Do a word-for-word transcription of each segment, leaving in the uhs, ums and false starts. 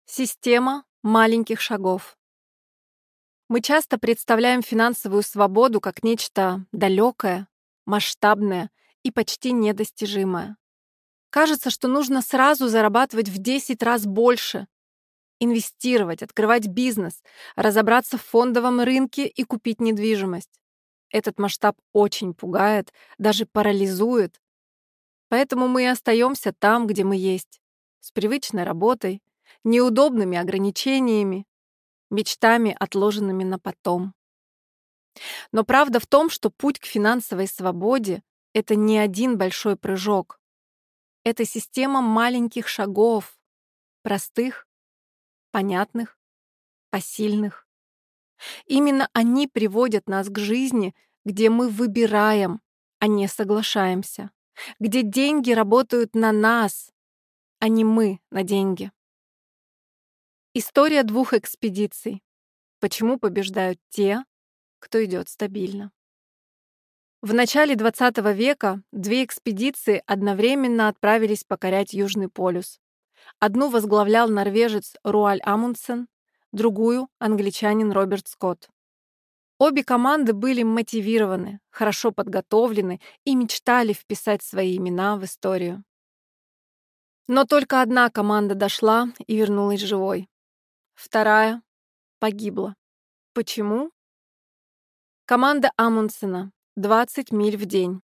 Система маленьких шагов. Мы часто представляем финансовую свободу как нечто далекое, масштабное и почти недостижимое. Кажется, что нужно сразу зарабатывать в десять раз больше, инвестировать, открывать бизнес, разобраться в фондовом рынке и купить недвижимость. Этот масштаб очень пугает, даже парализует. Поэтому мы и остаемся там, где мы есть, с привычной работой, неудобными ограничениями, мечтами, отложенными на потом. Но правда в том, что путь к финансовой свободе — это не один большой прыжок. Это система маленьких шагов, простых, понятных, посильных. Именно они приводят нас к жизни, где мы выбираем, а не соглашаемся, где деньги работают на нас, а не мы на деньги. История двух экспедиций. Почему побеждают те, кто идет стабильно? В начале двадцатого века две экспедиции одновременно отправились покорять Южный полюс. Одну возглавлял норвежец Руаль Амундсен, другую — англичанин Роберт Скотт. Обе команды были мотивированы, хорошо подготовлены и мечтали вписать свои имена в историю. Но только одна команда дошла и вернулась живой. Вторая погибла. Почему? Команда Амундсена. двадцать миль в день.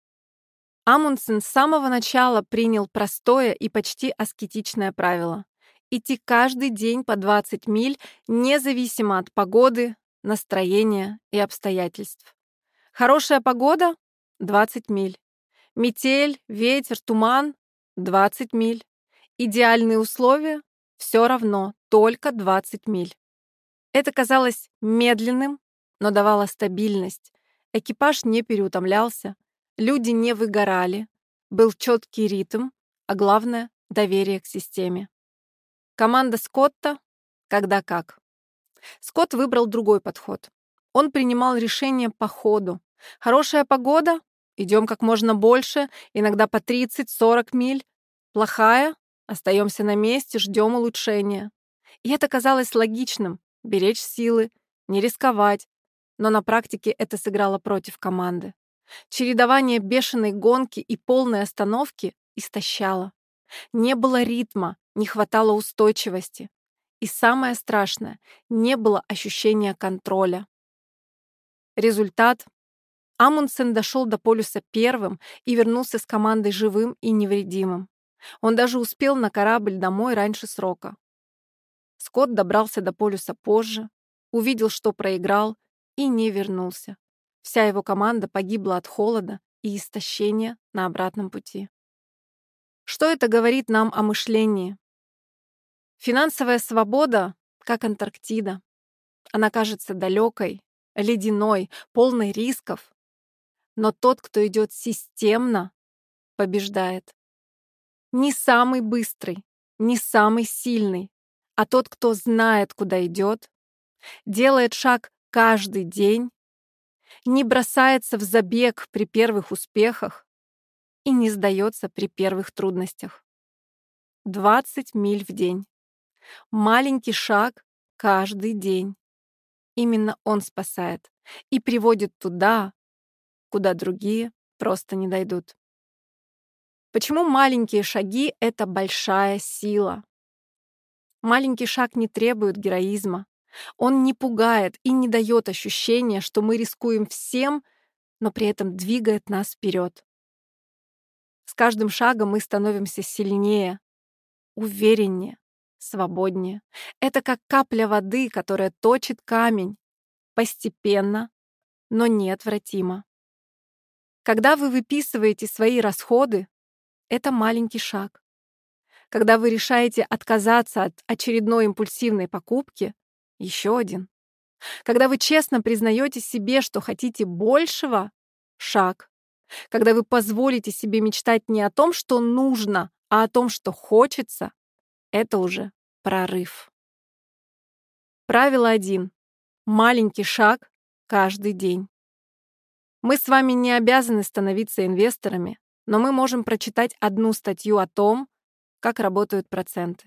Амундсен с самого начала принял простое и почти аскетичное правило — идти каждый день по двадцать миль, независимо от погоды, настроения и обстоятельств. Хорошая погода — двадцать миль. Метель, ветер, туман — двадцать миль. Идеальные условия — все равно, только двадцать миль. Это казалось медленным, но давало стабильность. Экипаж не переутомлялся, люди не выгорали, был четкий ритм, а главное — доверие к системе. Команда Скотта — когда как. Скотт выбрал другой подход. Он принимал решения по ходу. Хорошая погода — идем как можно больше, иногда по тридцать-сорок миль. Плохая — остаемся на месте, ждем улучшения. И это казалось логичным — беречь силы, не рисковать. Но на практике это сыграло против команды. Чередование бешеной гонки и полной остановки истощало. Не было ритма, не хватало устойчивости. И самое страшное — не было ощущения контроля. Результат: Амундсен дошел до полюса первым и вернулся с командой живым и невредимым. Он даже успел на корабль домой раньше срока. Скотт добрался до полюса позже, увидел, что проиграл, и не вернулся. Вся его команда погибла от холода и истощения на обратном пути. Что это говорит нам о мышлении? Финансовая свобода как Антарктида. Она кажется далекой, ледяной, полной рисков. Но тот, кто идет системно, побеждает. Не самый быстрый, не самый сильный, а тот, кто знает, куда идет, делает шаг каждый день, не бросается в забег при первых успехах и не сдается при первых трудностях. двадцать миль в день. Маленький шаг каждый день. Именно он спасает и приводит туда, куда другие просто не дойдут. Почему маленькие шаги — это большая сила? Маленький шаг не требует героизма. Он не пугает и не дает ощущения, что мы рискуем всем, но при этом двигает нас вперед. С каждым шагом мы становимся сильнее, увереннее, свободнее. Это как капля воды, которая точит камень. Постепенно, но неотвратимо. Когда вы выписываете свои расходы, это маленький шаг. Когда вы решаете отказаться от очередной импульсивной покупки, еще один. Когда вы честно признаете себе, что хотите большего — шаг. Когда вы позволите себе мечтать не о том, что нужно, а о том, что хочется — это уже прорыв. Правило один. Маленький шаг каждый день. Мы с вами не обязаны становиться инвесторами, но мы можем прочитать одну статью о том, как работают проценты.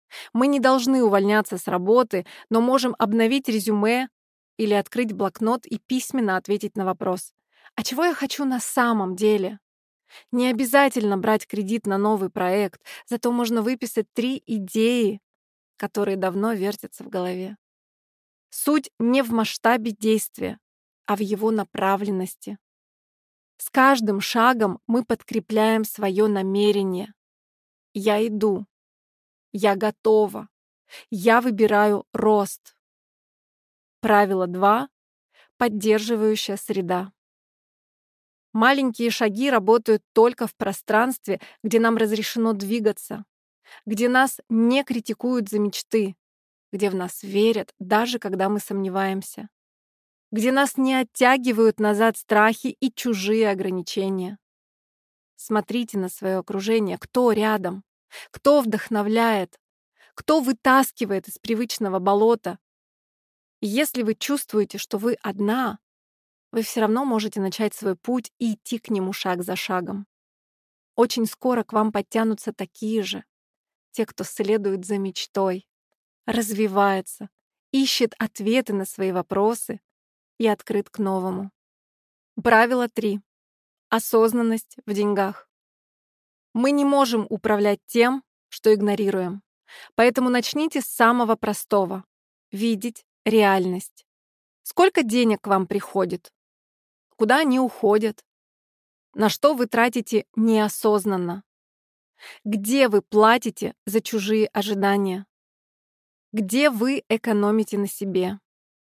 Мы не должны увольняться с работы, но можем обновить резюме или открыть блокнот и письменно ответить на вопрос: «А чего я хочу на самом деле?» Не обязательно брать кредит на новый проект, зато можно выписать три идеи, которые давно вертятся в голове. Суть не в масштабе действия, а в его направленности. С каждым шагом мы подкрепляем свое намерение. Я иду. Я готова. Я выбираю рост. Правило два. Поддерживающая среда. Маленькие шаги работают только в пространстве, где нам разрешено двигаться, где нас не критикуют за мечты, где в нас верят, даже когда мы сомневаемся, где нас не оттягивают назад страхи и чужие ограничения. Смотрите на свое окружение, кто рядом, кто вдохновляет, кто вытаскивает из привычного болота. И если вы чувствуете, что вы одна, вы все равно можете начать свой путь и идти к нему шаг за шагом. Очень скоро к вам подтянутся такие же, те, кто следует за мечтой, развивается, ищет ответы на свои вопросы и открыт к новому. Правило три. Осознанность в деньгах. Мы не можем управлять тем, что игнорируем. Поэтому начните с самого простого — видеть реальность. Сколько денег к вам приходит? Куда они уходят? На что вы тратите неосознанно? Где вы платите за чужие ожидания? Где вы экономите на себе?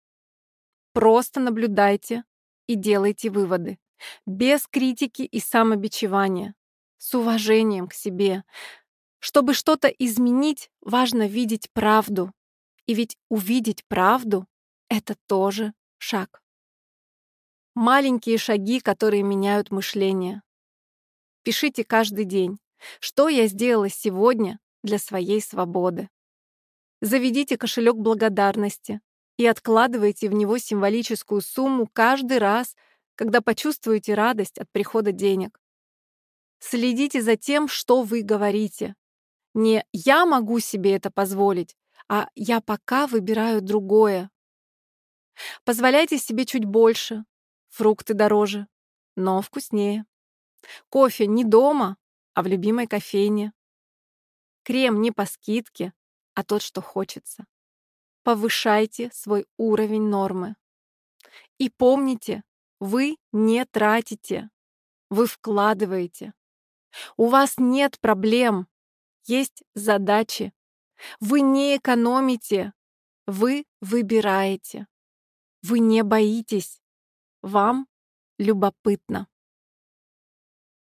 Просто наблюдайте и делайте выводы. Без критики и самобичевания. С уважением к себе. Чтобы что-то изменить, важно видеть правду. И ведь увидеть правду — это тоже шаг. Маленькие шаги, которые меняют мышление. Пишите каждый день, что я сделала сегодня для своей свободы. Заведите кошелек благодарности и откладывайте в него символическую сумму каждый раз, когда почувствуете радость от прихода денег. Следите за тем, что вы говорите. Не «я могу себе это позволить», а «я пока выбираю другое». Позволяйте себе чуть больше. Фрукты дороже, но вкуснее. Кофе не дома, а в любимой кофейне. Крем не по скидке, а тот, что хочется. Повышайте свой уровень нормы. И помните, вы не тратите, вы вкладываете. У вас нет проблем, есть задачи. Вы не экономите, вы выбираете. Вы не боитесь, вам любопытно.